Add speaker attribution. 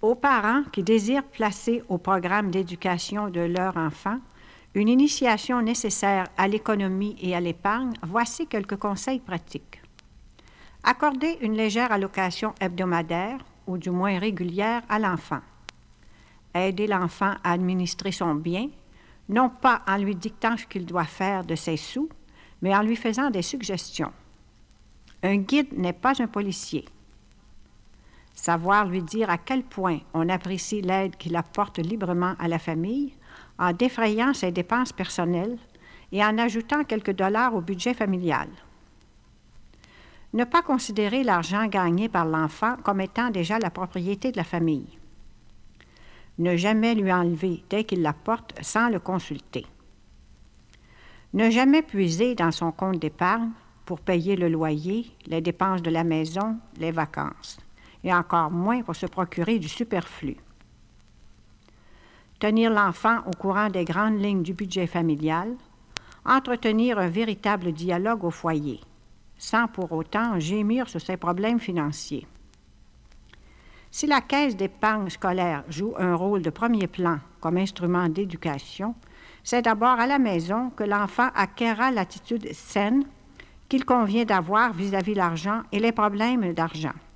Speaker 1: Aux parents qui désirent placer au programme d'éducation de leur enfant une initiation nécessaire à l'économie et à l'épargne, voici quelques conseils pratiques. Accorder une légère allocation hebdomadaire, ou du moins régulière, à l'enfant. Aider l'enfant à administrer son bien, non pas en lui dictant ce qu'il doit faire de ses sous, mais en lui faisant des suggestions. Un guide n'est pas un policier. Savoir lui dire à quel point on apprécie l'aide qu'il apporte librement à la famille en défrayant ses dépenses personnelles et en ajoutant quelques dollars au budget familial. Ne pas considérer l'argent gagné par l'enfant comme étant déjà la propriété de la famille. Ne jamais lui enlever dès qu'il l'apporte sans le consulter. Ne jamais puiser dans son compte d'épargne pour payer le loyer, les dépenses de la maison, les vacances, et encore moins pour se procurer du superflu. Tenir l'enfant au courant des grandes lignes du budget familial, entretenir un véritable dialogue au foyer, sans pour autant gémir sur ses problèmes financiers. Si la caisse d'épargne scolaire joue un rôle de premier plan comme instrument d'éducation, c'est d'abord à la maison que l'enfant acquérera l'attitude saine qu'il convient d'avoir vis-à-vis l'argent et les problèmes d'argent.